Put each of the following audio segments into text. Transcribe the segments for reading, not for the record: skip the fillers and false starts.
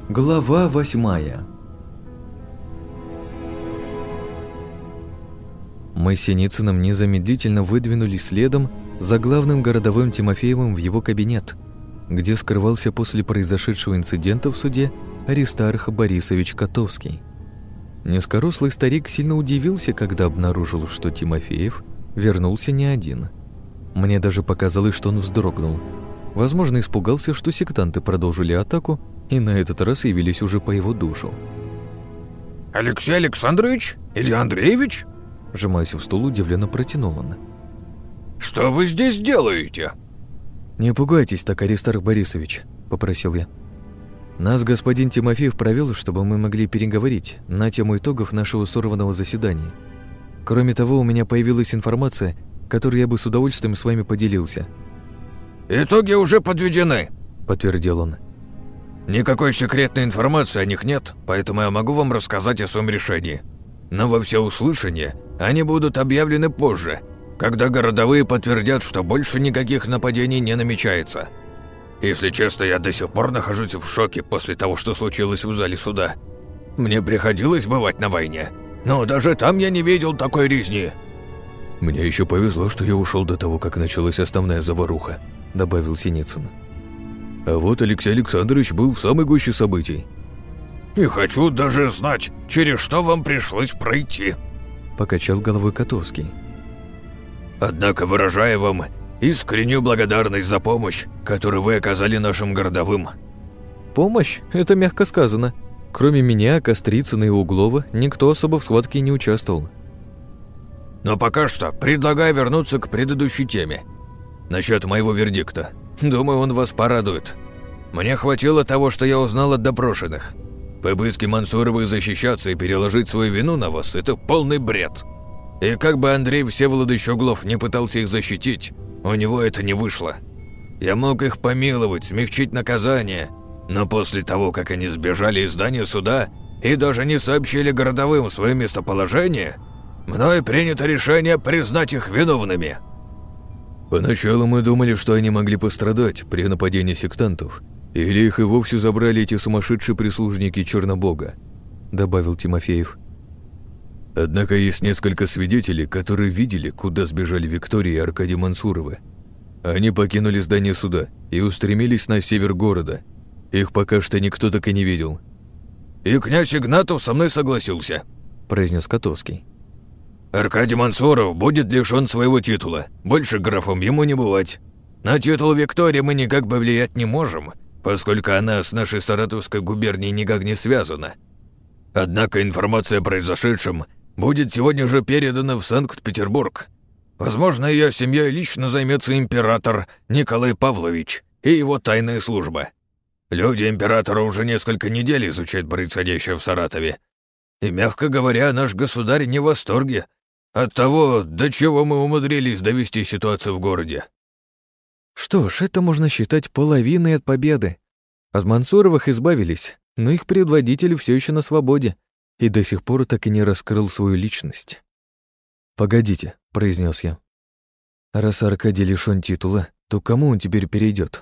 Глава 8. Мы с Синицыным незамедлительно выдвинулись следом за главным городовым Тимофеевым в его кабинет, где скрывался после произошедшего инцидента в суде Аристарх Борисович Котовский. Низкорослый старик сильно удивился, когда обнаружил, что Тимофеев вернулся не один. Мне даже показалось, что он вздрогнул. Возможно, испугался, что сектанты продолжили атаку и на этот раз явились уже по его душу. «Алексей Александрович? Или Андреевич?» Сжимаясь в стул, удивленно протянул он. «Что вы здесь делаете?» «Не пугайтесь так, Аристарх Борисович», — попросил я. «Нас господин Тимофеев провел, чтобы мы могли переговорить на тему итогов нашего сорванного заседания. Кроме того, у меня появилась информация, которой я бы с удовольствием с вами поделился». «Итоги уже подведены», — подтвердил он. «Никакой секретной информации о них нет, поэтому я могу вам рассказать о своем решении. Но во всеуслышание они будут объявлены позже, когда городовые подтвердят, что больше никаких нападений не намечается. Если честно, я до сих пор нахожусь в шоке после того, что случилось в зале суда. Мне приходилось бывать на войне, но даже там я не видел такой резни». «Мне еще повезло, что я ушел до того, как началась основная заваруха», — добавил Синицын. «А вот Алексей Александрович был в самой гуще событий». «Не хочу даже знать, через что вам пришлось пройти», — покачал головой Котовский. «Однако выражаю вам искреннюю благодарность за помощь, которую вы оказали нашим городовым». «Помощь? Это мягко сказано. Кроме меня, Кострицына и Углова, никто особо в схватке не участвовал». «Но пока что предлагаю вернуться к предыдущей теме. Насчет моего вердикта. Думаю, он вас порадует. Мне хватило того, что я узнал от допрошенных. Попытки Мансуровых защищаться и переложить свою вину на вас – это полный бред. И как бы Андрей Всеволодович Углов не пытался их защитить, у него это не вышло. Я мог их помиловать, смягчить наказание, но после того, как они сбежали из здания суда и даже не сообщили городовым свое местоположение, мной принято решение признать их виновными». «Поначалу мы думали, что они могли пострадать при нападении сектантов, или их и вовсе забрали эти сумасшедшие прислужники Чернобога», — добавил Тимофеев. «Однако есть несколько свидетелей, которые видели, куда сбежали Виктория и Аркадий Мансуровы. Они покинули здание суда и устремились на север города. Их пока что никто так и не видел». «И князь Игнатов со мной согласился», — произнес Котовский. «Аркадий Мансуров будет лишён своего титула. Больше графом ему не бывать. На титул Виктории мы никак повлиять не можем, поскольку она с нашей Саратовской губернией никак не связана. Однако информация о произошедшем будет сегодня же передана в Санкт-Петербург. Возможно, ее семьей лично займется император Николай Павлович и его тайная служба. Люди императора уже несколько недель изучают происходящее в Саратове. И, мягко говоря, наш государь не в восторге от того, до чего мы умудрились довести ситуацию в городе». Что ж, это можно считать половиной от победы. От Мансуровых избавились, но их предводитель все еще на свободе и до сих пор так и не раскрыл свою личность. «Погодите», — произнес я. «Раз Аркадий лишён титула, то кому он теперь перейдет?»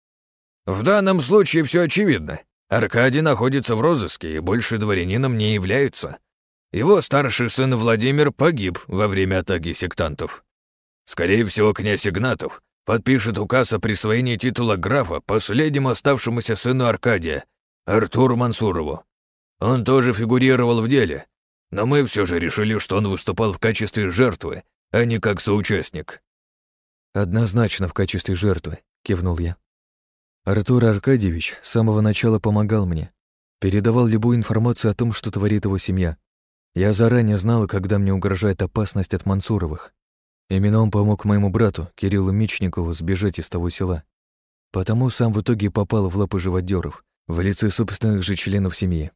«В данном случае все очевидно. Аркадий находится в розыске и больше дворянином не является. Его старший сын Владимир погиб во время атаки сектантов. Скорее всего, князь Игнатов подпишет указ о присвоении титула графа последнему оставшемуся сыну Аркадия, Артуру Мансурову. Он тоже фигурировал в деле, но мы все же решили, что он выступал в качестве жертвы, а не как соучастник». «Однозначно в качестве жертвы», — кивнул я. «Артур Аркадьевич с самого начала помогал мне, передавал любую информацию о том, что творит его семья. Я заранее знала, когда мне угрожает опасность от Мансуровых. Именно он помог моему брату, Кириллу Мечникову, сбежать из того села. Потому сам в итоге попал в лапы живодеров, в лице собственных же членов семьи».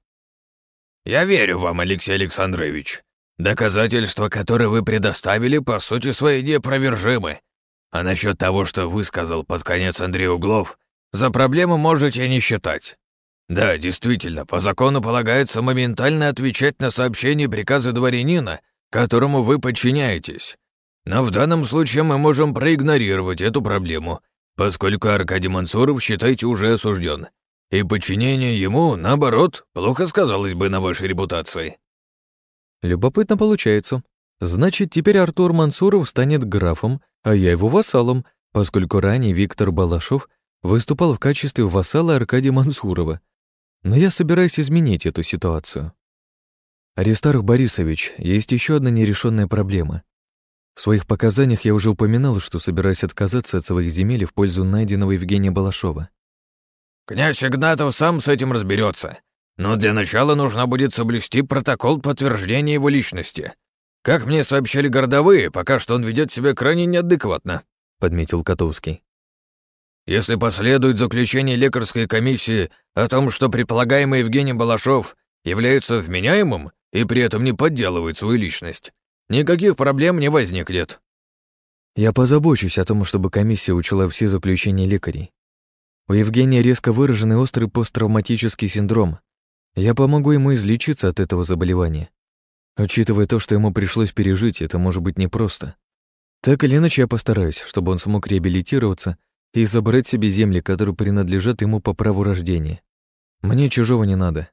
«Я верю вам, Алексей Александрович. Доказательства, которые вы предоставили, по сути своей неопровержимы. А насчет того, что высказал под конец Андрей Углов, за проблему можете не считать. Да, действительно, по закону полагается моментально отвечать на сообщения и приказы дворянина, которому вы подчиняетесь. Но в данном случае мы можем проигнорировать эту проблему, поскольку Аркадий Мансуров, считайте, уже осужден. и подчинение ему, наоборот, плохо сказалось бы на вашей репутации». Любопытно получается. Значит, теперь Артур Мансуров станет графом, а я его вассалом, поскольку ранее Виктор Балашов выступал в качестве вассала Аркадия Мансурова. Но я собираюсь изменить эту ситуацию. Аристарх Борисович, есть еще одна нерешенная проблема. В своих показаниях я уже упоминал, что собираюсь отказаться от своих земель в пользу найденного Евгения Балашова. «Князь Игнатов сам с этим разберется, но для начала нужно будет соблюсти протокол подтверждения его личности. Как мне сообщали городовые, пока что он ведет себя крайне неадекватно», — подметил Котовский. «Если последует заключение лекарской комиссии о том, что предполагаемый Евгений Балашов является вменяемым и при этом не подделывает свою личность, никаких проблем не возникнет». Я позабочусь о том, чтобы комиссия учла все заключения лекарей. У Евгения резко выраженный острый посттравматический синдром. Я помогу ему излечиться от этого заболевания. Учитывая то, что ему пришлось пережить, это может быть непросто. Так или иначе, я постараюсь, чтобы он смог реабилитироваться и забрать себе земли, которые принадлежат ему по праву рождения. Мне чужого не надо.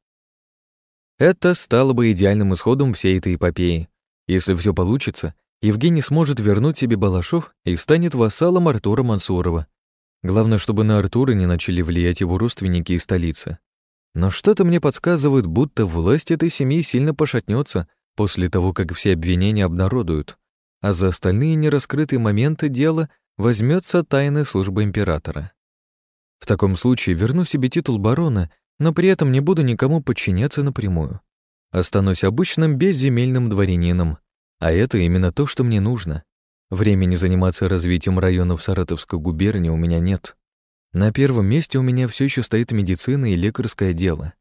Это стало бы идеальным исходом всей этой эпопеи. Если все получится, Евгений сможет вернуть себе Балашов и станет вассалом Артура Мансурова. Главное, чтобы на Артура не начали влиять его родственники из столицы. Но что-то мне подсказывает, будто власть этой семьи сильно пошатнется после того, как все обвинения обнародуют, а за остальные нераскрытые моменты дела возьмется тайная служба императора. В таком случае верну себе титул барона, но при этом не буду никому подчиняться напрямую. Останусь обычным безземельным дворянином, а это именно то, что мне нужно. Времени заниматься развитием районов Саратовской губернии у меня нет. На первом месте у меня все еще стоит медицина и лекарское дело.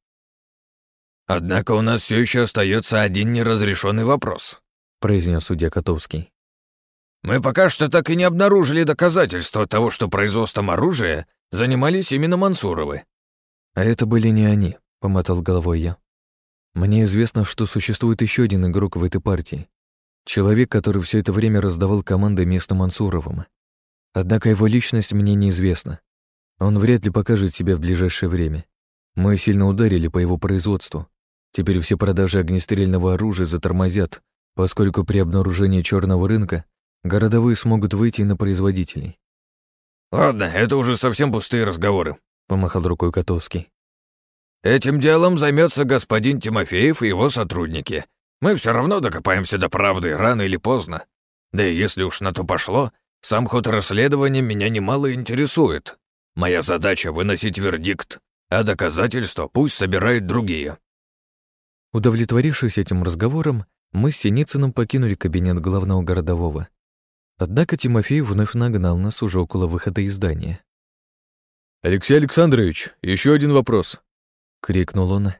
«Однако у нас все еще остается один неразрешенный вопрос», — произнес судья Котовский. «Мы пока что так и не обнаружили доказательства того, что производством оружия занимались именно Мансуровы». «А это были не они», — помотал головой я. «Мне известно, что существует еще один игрок в этой партии. Человек, который все это время раздавал команды местным Мансуровым. Однако его личность мне неизвестна. Он вряд ли покажет себя в ближайшее время. Мы сильно ударили по его производству. Теперь все продажи огнестрельного оружия затормозят, поскольку при обнаружении черного рынка городовые смогут выйти на производителей». «Ладно, это уже совсем пустые разговоры», — помахал рукой Котовский. «Этим делом займется господин Тимофеев и его сотрудники. Мы все равно докопаемся до правды рано или поздно. Да и если уж на то пошло, сам ход расследования меня немало интересует. Моя задача — выносить вердикт, а доказательства пусть собирают другие». Удовлетворившись этим разговором, мы с Синицыным покинули кабинет главного городового. Однако Тимофей вновь нагнал нас уже около выхода из здания. «Алексей Александрович, еще один вопрос», — крикнул он.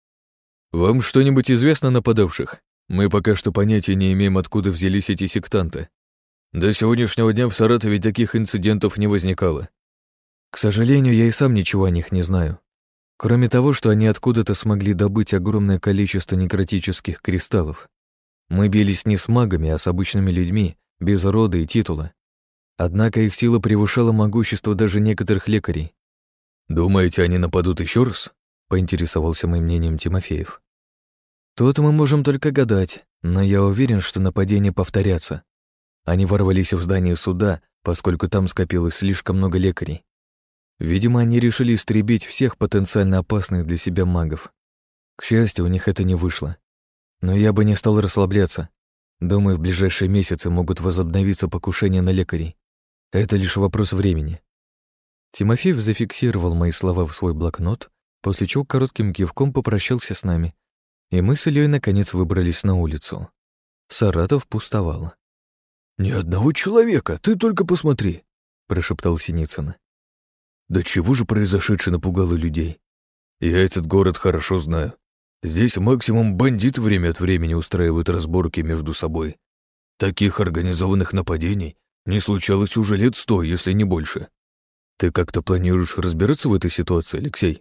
«Вам что-нибудь известно о нападавших? Мы пока что понятия не имеем, откуда взялись эти сектанты. До сегодняшнего дня в Саратове таких инцидентов не возникало». К сожалению, я и сам ничего о них не знаю. Кроме того, что они откуда-то смогли добыть огромное количество некротических кристаллов. Мы бились не с магами, а с обычными людьми, без рода и титула. Однако их сила превышала могущество даже некоторых лекарей. «Думаете, они нападут еще раз?» — поинтересовался моим мнением Тимофеев. Тут мы можем только гадать, но я уверен, что нападения повторятся. Они ворвались в здание суда, поскольку там скопилось слишком много лекарей. Видимо, они решили истребить всех потенциально опасных для себя магов. К счастью, у них это не вышло. Но я бы не стал расслабляться. Думаю, в ближайшие месяцы могут возобновиться покушения на лекарей. Это лишь вопрос времени. Тимофеев зафиксировал мои слова в свой блокнот, после чего коротким кивком попрощался с нами, и мы с Ильей наконец выбрались на улицу. Саратов пустовал. «Ни одного человека, ты только посмотри», — прошептал Синицын. «Да чего же произошедшее напугало людей? Я этот город хорошо знаю. Здесь максимум бандиты время от времени устраивают разборки между собой. Таких организованных нападений не случалось уже лет 100, если не больше. Ты как-то планируешь разбираться в этой ситуации, Алексей?»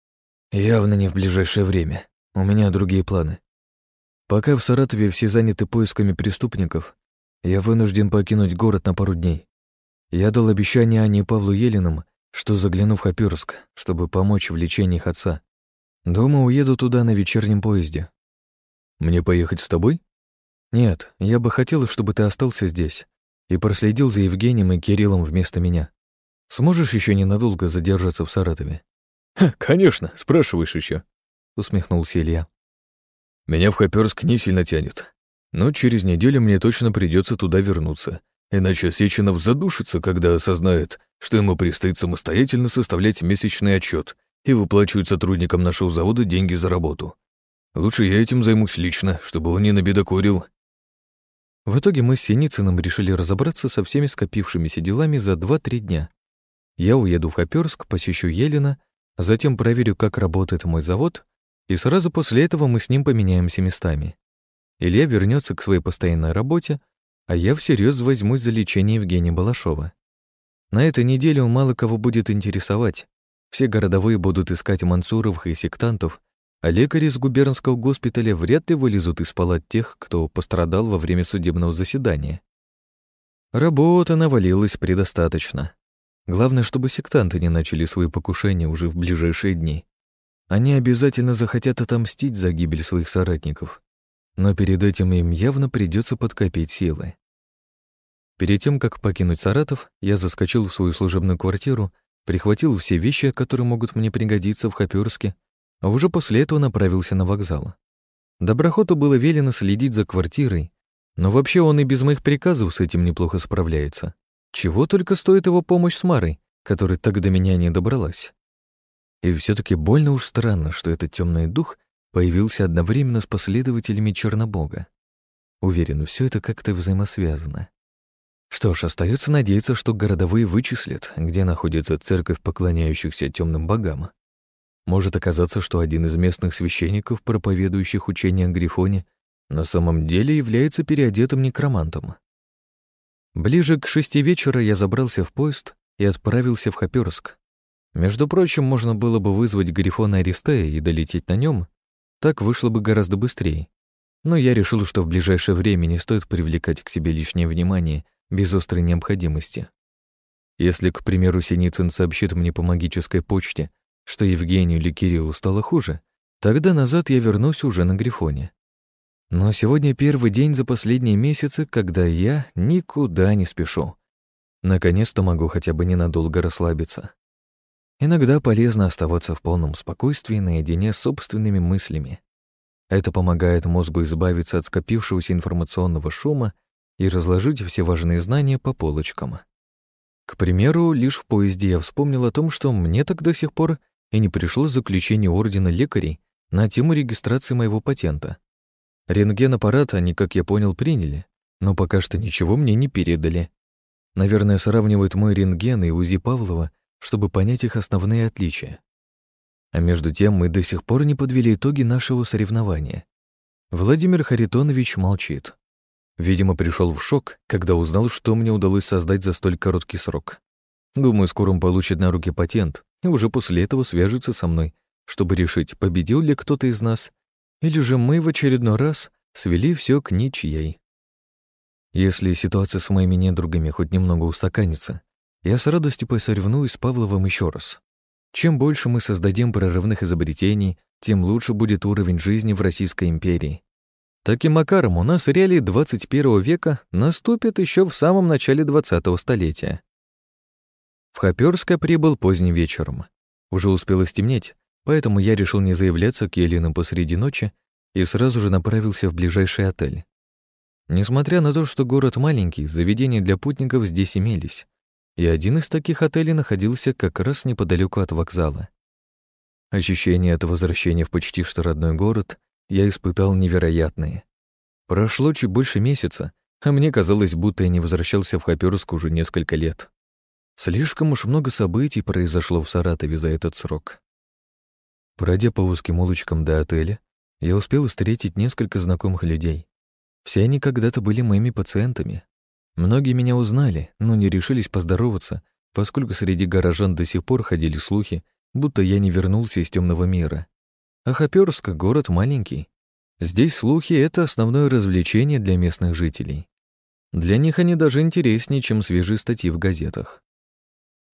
«Явно не в ближайшее время. У меня другие планы. Пока в Саратове все заняты поисками преступников, я вынужден покинуть город на пару дней. Я дал обещание Анне и Павлу Елиным что загляну в Хоперск, чтобы помочь в лечениях отца. Дома уеду туда на вечернем поезде. Мне поехать с тобой? Нет, я бы хотела, чтобы ты остался здесь и проследил за Евгением и Кириллом вместо меня. Сможешь еще ненадолго задержаться в Саратове? Конечно, спрашиваешь еще, усмехнулся Илья. Меня в Хоперск не сильно тянет, но через неделю мне точно придется туда вернуться, иначе Сеченов задушится, когда осознает, что ему предстоит самостоятельно составлять месячный отчет и выплачивать сотрудникам нашего завода деньги за работу. Лучше я этим займусь лично, чтобы он не набедокурил. В итоге мы с Синицыным решили разобраться со всеми скопившимися делами за 2-3 дня. Я уеду в Хоперск, посещу Елена, а затем проверю, как работает мой завод, и сразу после этого мы с ним поменяемся местами. Илья вернется к своей постоянной работе, а я всерьез возьмусь за лечение Евгения Балашова. На этой неделе он мало кого будет интересовать. Все городовые будут искать Мансуровых и сектантов, а лекари из губернского госпиталя вряд ли вылезут из палат тех, кто пострадал во время судебного заседания. Работа навалилась предостаточно. Главное, чтобы сектанты не начали свои покушения уже в ближайшие дни. Они обязательно захотят отомстить за гибель своих соратников, но перед этим им явно придется подкопить силы. Перед тем, как покинуть Саратов, я заскочил в свою служебную квартиру, прихватил все вещи, которые могут мне пригодиться в Хоперске, а уже после этого направился на вокзал. Доброхоту было велено следить за квартирой, но вообще он и без моих приказов с этим неплохо справляется. Чего только стоит его помощь с Марой, которая так до меня не добралась. И все-таки больно уж странно, что этот темный дух появился одновременно с последователями Чернобога. Уверен, все это как-то взаимосвязано. Что ж, остается надеяться, что городовые вычислят, где находится церковь поклоняющихся темным богам. Может оказаться, что один из местных священников, проповедующих учение о Грифоне, на самом деле является переодетым некромантом. Ближе к 6 вечера я забрался в поезд и отправился в Хоперск. Между прочим, можно было бы вызвать Грифона Аристея и долететь на нем, так вышло бы гораздо быстрее. Но я решил, что в ближайшее время не стоит привлекать к себе лишнее внимание без острой необходимости. Если, к примеру, Синицын сообщит мне по магической почте, что Евгению или Кириллу стало хуже, тогда назад я вернусь уже на Грифоне. Но сегодня первый день за последние месяцы, когда я никуда не спешу. Наконец-то могу хотя бы ненадолго расслабиться. Иногда полезно оставаться в полном спокойствии наедине с собственными мыслями. Это помогает мозгу избавиться от скопившегося информационного шума и разложить все важные знания по полочкам. К примеру, лишь в поезде я вспомнил о том, что мне так до сих пор и не пришло заключение ордена лекарей на тему регистрации моего патента. Рентген-аппарат они, как я понял, приняли, но пока что ничего мне не передали. Наверное, сравнивают мой рентген и УЗИ Павлова, чтобы понять их основные отличия. А между тем мы до сих пор не подвели итоги нашего соревнования. Владимир Харитонович молчит. Видимо, пришел в шок, когда узнал, что мне удалось создать за столь короткий срок. Думаю, скоро он получит на руки патент и уже после этого свяжется со мной, чтобы решить, победил ли кто-то из нас, или же мы в очередной раз свели все к ничьей. Если ситуация с моими недругами хоть немного устаканится, я с радостью посоревнуюсь с Павловым еще раз. Чем больше мы создадим прорывных изобретений, тем лучше будет уровень жизни в Российской империи. Таким макаром у нас реалии 21 века наступят еще в самом начале 20-го столетия. В Хоперск я прибыл поздним вечером. Уже успело стемнеть, поэтому я решил не заявляться к Еленам посреди ночи и сразу же направился в ближайший отель. Несмотря на то, что город маленький, заведения для путников здесь имелись, и один из таких отелей находился как раз неподалеку от вокзала. Ощущение от возвращения в почти что родной город я испытал невероятные. Прошло чуть больше месяца, а мне казалось, будто я не возвращался в Хоперск уже несколько лет. Слишком уж много событий произошло в Саратове за этот срок. Пройдя по узким улочкам до отеля, я успел встретить несколько знакомых людей. Все они когда-то были моими пациентами. Многие меня узнали, но не решились поздороваться, поскольку среди горожан до сих пор ходили слухи, будто я не вернулся из темного мира. А Хоперск — город маленький. Здесь слухи — это основное развлечение для местных жителей. Для них они даже интереснее, чем свежие статьи в газетах.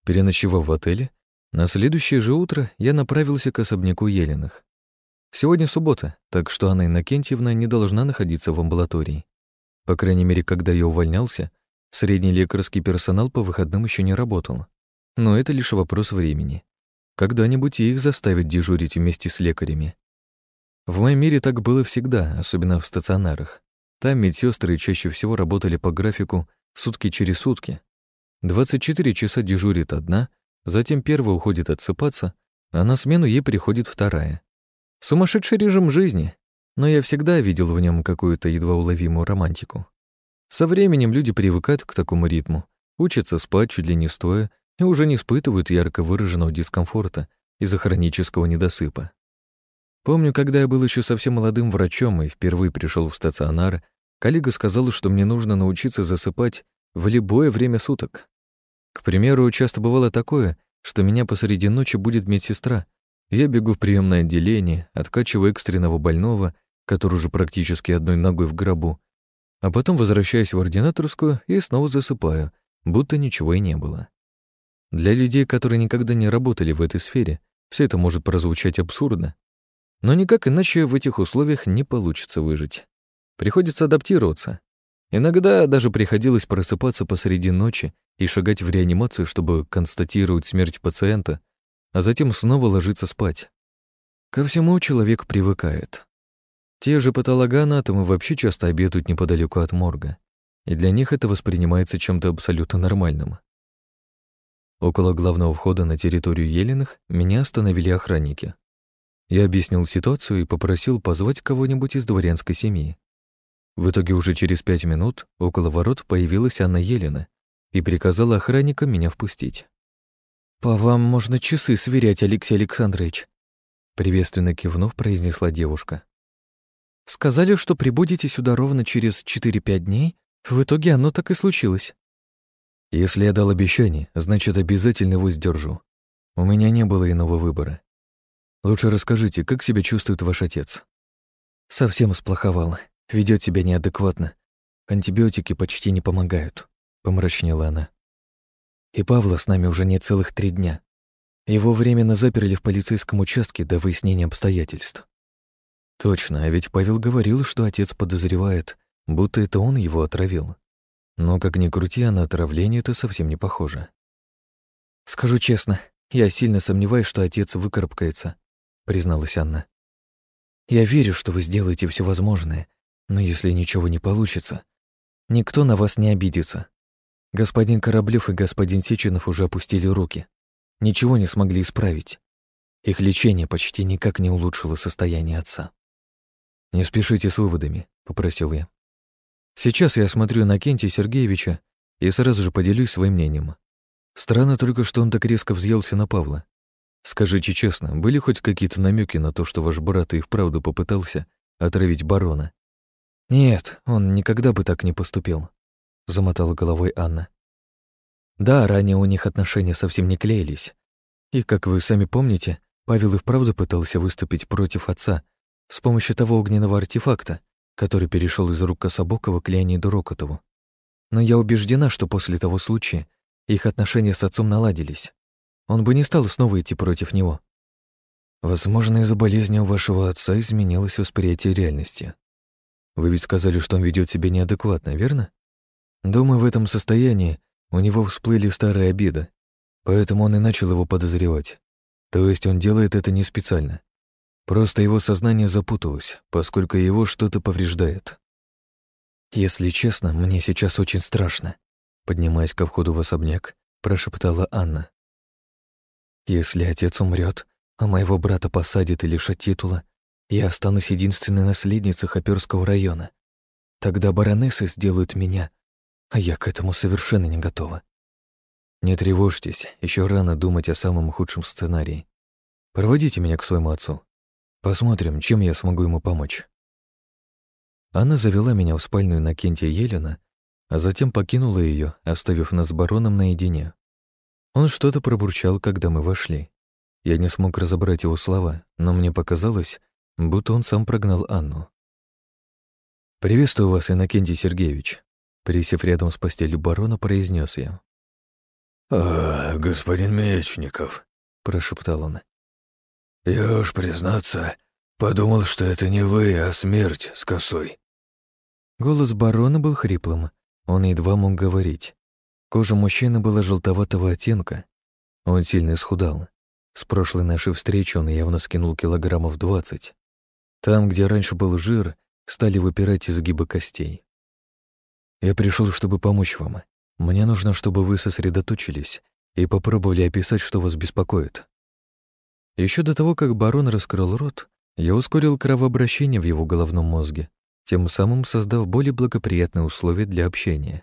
Переночевав в отеле, на следующее же утро я направился к особняку Елиных. Сегодня суббота, так что Анна Иннокентьевна не должна находиться в амбулатории. По крайней мере, когда я увольнялся, средний лекарский персонал по выходным еще не работал. Но это лишь вопрос времени. Когда-нибудь и их заставят дежурить вместе с лекарями. В моем мире так было всегда, особенно в стационарах. Там медсестры чаще всего работали по графику сутки через сутки. 24 часа дежурит одна, затем первая уходит отсыпаться, а на смену ей приходит вторая. Сумасшедший режим жизни, но я всегда видел в нем какую-то едва уловимую романтику. Со временем люди привыкают к такому ритму, учатся спать чуть ли не стоя и уже не испытывают ярко выраженного дискомфорта из-за хронического недосыпа. Помню, когда я был еще совсем молодым врачом и впервые пришел в стационар, коллега сказал, что мне нужно научиться засыпать в любое время суток. К примеру, часто бывало такое, что меня посреди ночи будет медсестра. Я бегу в приемное отделение, откачиваю экстренного больного, который уже практически одной ногой в гробу, а потом возвращаюсь в ординаторскую и снова засыпаю, будто ничего и не было. Для людей, которые никогда не работали в этой сфере, все это может прозвучать абсурдно, но никак иначе в этих условиях не получится выжить. Приходится адаптироваться. Иногда даже приходилось просыпаться посреди ночи и шагать в реанимацию, чтобы констатировать смерть пациента, а затем снова ложиться спать. Ко всему человек привыкает. Те же патологоанатомы вообще часто обедают неподалеку от морга, и для них это воспринимается чем-то абсолютно нормальным. Около главного входа на территорию Елиных меня остановили охранники. Я объяснил ситуацию и попросил позвать кого-нибудь из дворянской семьи. В итоге уже через 5 минут около ворот появилась Анна Елена и приказала охранникам меня впустить. «По вам можно часы сверять, Алексей Александрович», приветственно кивнув, произнесла девушка. «Сказали, что прибудете сюда ровно через 4-5 дней. В итоге оно так и случилось». «Если я дал обещание, значит, обязательно его сдержу. У меня не было иного выбора. Лучше расскажите, как себя чувствует ваш отец?» «Совсем сплоховал. Ведет себя неадекватно. Антибиотики почти не помогают», — помрачнела она. «И Павла с нами уже нет целых 3 дня. Его временно заперли в полицейском участке до выяснения обстоятельств». Точно, а ведь Павел говорил, что отец подозревает, будто это он его отравил. Но как ни крути, а на отравление это совсем не похоже. «Скажу честно, я сильно сомневаюсь, что отец выкарабкается», — призналась Анна. «Я верю, что вы сделаете все возможное, но если ничего не получится, никто на вас не обидится. Господин Кораблев и господин Сеченов уже опустили руки. Ничего не смогли исправить. Их лечение почти никак не улучшило состояние отца». «Не спешите с выводами», — попросил я. «Сейчас я осмотрю Иннокентия Сергеевича и сразу же поделюсь своим мнением. Странно только, что он так резко взъелся на Павла. Скажите честно, были хоть какие-то намеки на то, что ваш брат и вправду попытался отравить барона?» «Нет, он никогда бы так не поступил», — замотала головой Анна. «Да, ранее у них отношения совсем не клеились. И, как вы сами помните, Павел и вправду пытался выступить против отца с помощью того огненного артефакта, который перешел из рук Кособокова к Леониду Рокотову. Но я убеждена, что после того случая их отношения с отцом наладились. Он бы не стал снова идти против него». «Возможно, из-за болезни у вашего отца изменилось восприятие реальности. Вы ведь сказали, что он ведет себя неадекватно, верно? Думаю, в этом состоянии у него всплыли старые обиды, поэтому он и начал его подозревать. То есть он делает это не специально. Просто его сознание запуталось, поскольку его что-то повреждает». «Если честно, мне сейчас очень страшно», — поднимаясь ко входу в особняк, прошептала Анна. «Если отец умрет, а моего брата посадят и лишат титула, я останусь единственной наследницей Хоперского района. Тогда баронессы сделают меня, а я к этому совершенно не готова». «Не тревожьтесь, еще рано думать о самом худшем сценарии. Проводите меня к своему отцу. Посмотрим, чем я смогу ему помочь». Анна завела меня в спальню Иннокентия Елена, а затем покинула ее, оставив нас с бароном наедине. Он что-то пробурчал, когда мы вошли. Я не смог разобрать его слова, но мне показалось, будто он сам прогнал Анну. «Приветствую вас, Иннокентий Сергеевич», — присев рядом с постелью барона, произнес я. Господин Мечников», — прошептал он. «Я уж, признаться, подумал, что это не вы, а смерть с косой». Голос барона был хриплым, он едва мог говорить. Кожа мужчины была желтоватого оттенка. Он сильно исхудал. С прошлой нашей встречи он явно скинул килограммов 20. Там, где раньше был жир, стали выпирать изгибы костей. «Я пришел, чтобы помочь вам. Мне нужно, чтобы вы сосредоточились и попробовали описать, что вас беспокоит». Еще до того, как барон раскрыл рот, я ускорил кровообращение в его головном мозге, тем самым создав более благоприятные условия для общения.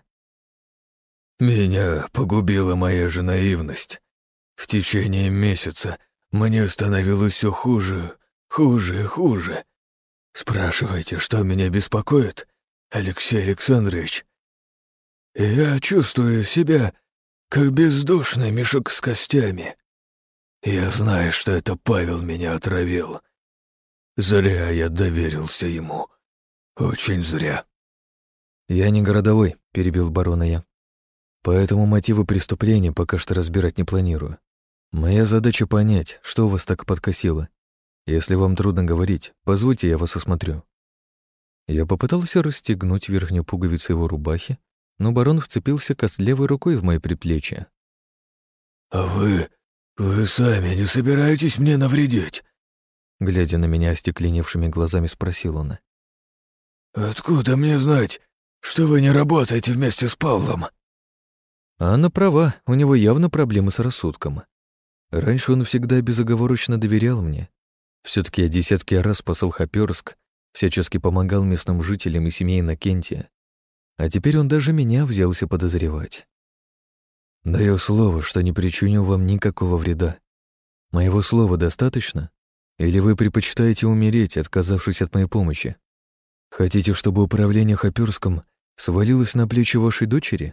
«Меня погубила моя же наивность. В течение месяца мне становилось все хуже, хуже и хуже. Спрашивайте, что меня беспокоит, Алексей Александрович? Я чувствую себя, как бездушный мешок с костями. Я знаю, что это Павел меня отравил. Зря я доверился ему. Очень зря». «Я не городовой», — перебил барона я. «Поэтому мотивы преступления пока что разбирать не планирую. Моя задача понять, что вас так подкосило. Если вам трудно говорить, позвольте, я вас осмотрю». Я попытался расстегнуть верхнюю пуговицу его рубахи, но барон вцепился костлявой рукой в мои предплечья. «А вы сами не собираетесь мне навредить?» Глядя на меня остекленевшими глазами, спросил он. «Откуда мне знать, что вы не работаете вместе с Павлом?» Она права, у него явно проблемы с рассудком. Раньше он всегда безоговорочно доверял мне. Все-таки я десятки раз спасал Хоперск, всячески помогал местным жителям и семье Иннокентия. А теперь он даже меня взялся подозревать. Даю слово, что не причиню вам никакого вреда. Моего слова достаточно? Или вы предпочитаете умереть, отказавшись от моей помощи? Хотите, чтобы управление Хоперском свалилось на плечи вашей дочери?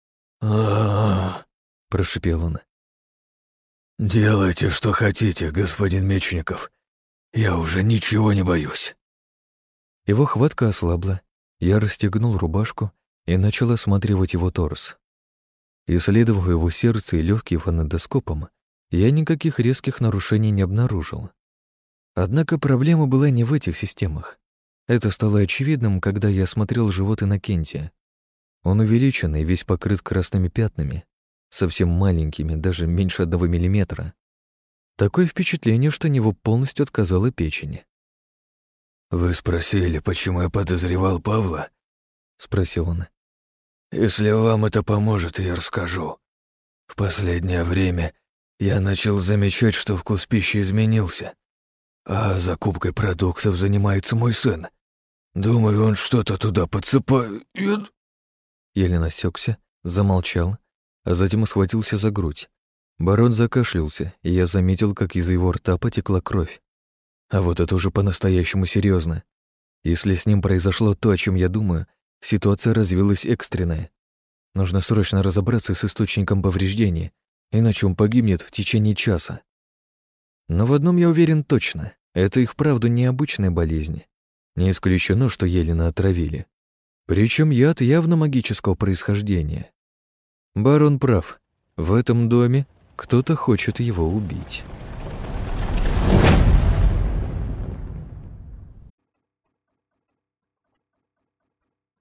Прошипел он. «Делайте, что хотите, господин Мечников. Я уже ничего не боюсь». Его хватка ослабла. Я расстегнул рубашку и начал осматривать его торс. Исследовав его сердце и легкие фонендоскопом, я никаких резких нарушений не обнаружил. Однако проблема была не в этих системах. Это стало очевидным, когда я осмотрел живот Иннокентия. Он увеличен и весь покрыт красными пятнами, совсем маленькими, даже меньше 1 миллиметра. Такое впечатление, что него полностью отказала печень. «Вы спросили, почему я подозревал Павла?» — спросил он. «Если вам это поможет, я расскажу. В последнее время я начал замечать, что вкус пищи изменился, а закупкой продуктов занимается мой сын. Думаю, он что-то туда подсыпает». Еле насекся, замолчал, а затем схватился за грудь. Барон закашлялся, и я заметил, как из его рта потекла кровь. А вот это уже по-настоящему серьезно. Если с ним произошло то, о чем я думаю, ситуация развилась экстренная. Нужно срочно разобраться с источником повреждения, иначе он погибнет в течение часа. Но в одном я уверен точно. Это и вправду необычная болезнь. Не исключено, что Елена отравили. Причем яд явно магического происхождения. Барон прав. В этом доме кто-то хочет его убить.